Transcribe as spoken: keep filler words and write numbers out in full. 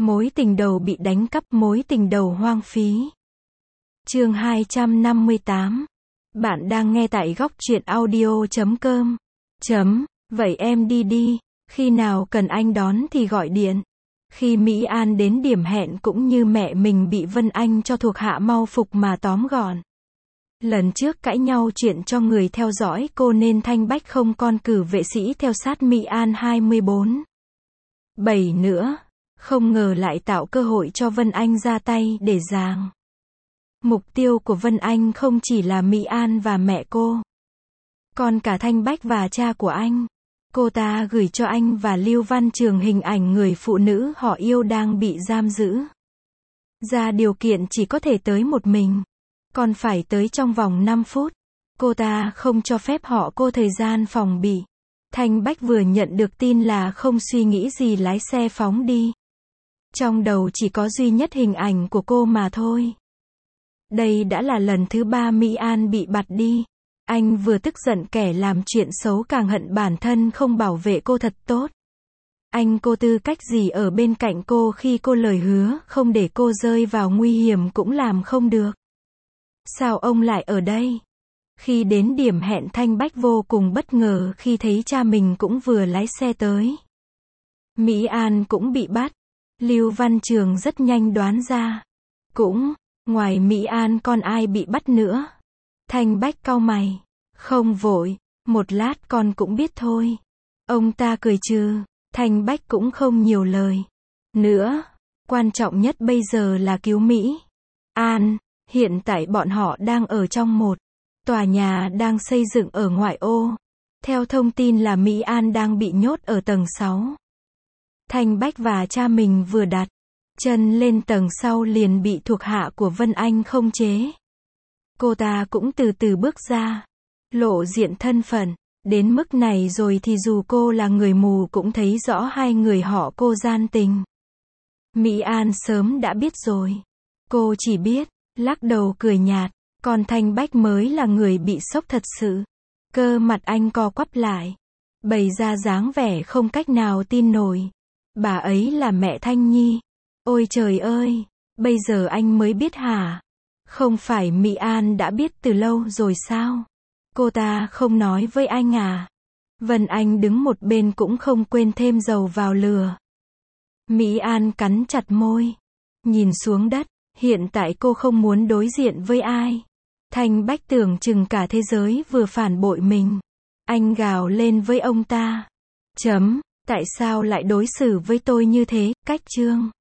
Mối tình đầu bị đánh cắp, mối tình đầu hoang phí. Chương hai trăm năm mươi tám. Bạn đang nghe tại góc truyện audio chấm com. Chấm, vậy em đi đi, khi nào cần anh đón thì gọi điện. Khi Mỹ An đến điểm hẹn cũng như mẹ mình bị Vân Anh cho thuộc hạ mau phục mà tóm gọn. Lần trước cãi nhau chuyện cho người theo dõi cô nên Thanh Bách không con cử vệ sĩ theo sát Mỹ An hai mươi bốn bảy nữa. Không ngờ lại tạo cơ hội cho Vân Anh ra tay để giằng. Mục tiêu của Vân Anh không chỉ là Mỹ An và mẹ cô, còn cả Thanh Bách và cha của anh. Cô ta gửi cho anh và Lưu Văn Trường hình ảnh người phụ nữ họ yêu đang bị giam giữ. Ra điều kiện chỉ có thể tới một mình, còn phải tới trong vòng năm phút. Cô ta không cho phép họ cô thời gian phòng bị. Thanh Bách vừa nhận được tin là không suy nghĩ gì lái xe phóng đi. Trong đầu chỉ có duy nhất hình ảnh của cô mà thôi. Đây đã là lần thứ ba Mỹ An bị bặt đi. Anh vừa tức giận kẻ làm chuyện xấu càng hận bản thân không bảo vệ cô thật tốt. Anh cô tư cách gì ở bên cạnh cô khi cô lời hứa không để cô rơi vào nguy hiểm cũng làm không được. Sao ông lại ở đây? Khi đến điểm hẹn Thanh Bách vô cùng bất ngờ khi thấy cha mình cũng vừa lái xe tới. Mỹ An cũng bị bắt. Lưu Văn Trường rất nhanh đoán ra. Cũng, ngoài Mỹ An còn ai bị bắt nữa? Thanh Bách cau mày. Không vội, một lát con cũng biết thôi. Ông ta cười trừ. Thanh Bách cũng không nhiều lời nữa. Quan trọng nhất bây giờ là cứu Mỹ An. Hiện tại bọn họ đang ở trong một tòa nhà đang xây dựng ở ngoại ô. Theo thông tin là Mỹ An đang bị nhốt ở tầng sáu. Thanh Bách và cha mình vừa đặt chân lên tầng sau liền bị thuộc hạ của Vân Anh khống chế. Cô ta cũng từ từ bước ra, lộ diện thân phận. Đến mức này rồi thì dù cô là người mù cũng thấy rõ hai người họ cô gian tình. Mỹ An sớm đã biết rồi. Cô chỉ biết lắc đầu cười nhạt. Còn Thanh Bách mới là người bị sốc thật sự. Cơ mặt anh co quắp lại, bày ra dáng vẻ không cách nào tin nổi. Bà ấy là mẹ Thanh Nhi. Ôi trời ơi, bây giờ anh mới biết hả? Không phải Mỹ An đã biết từ lâu rồi sao? Cô ta không nói với anh à? Vân Anh đứng một bên cũng không quên thêm dầu vào lửa. Mỹ An cắn chặt môi, nhìn xuống đất. Hiện tại cô không muốn đối diện với ai. Thanh Bách tưởng chừng cả thế giới vừa phản bội mình. Anh gào lên với ông ta. Chấm, tại sao lại đối xử với tôi như thế? Cách chương.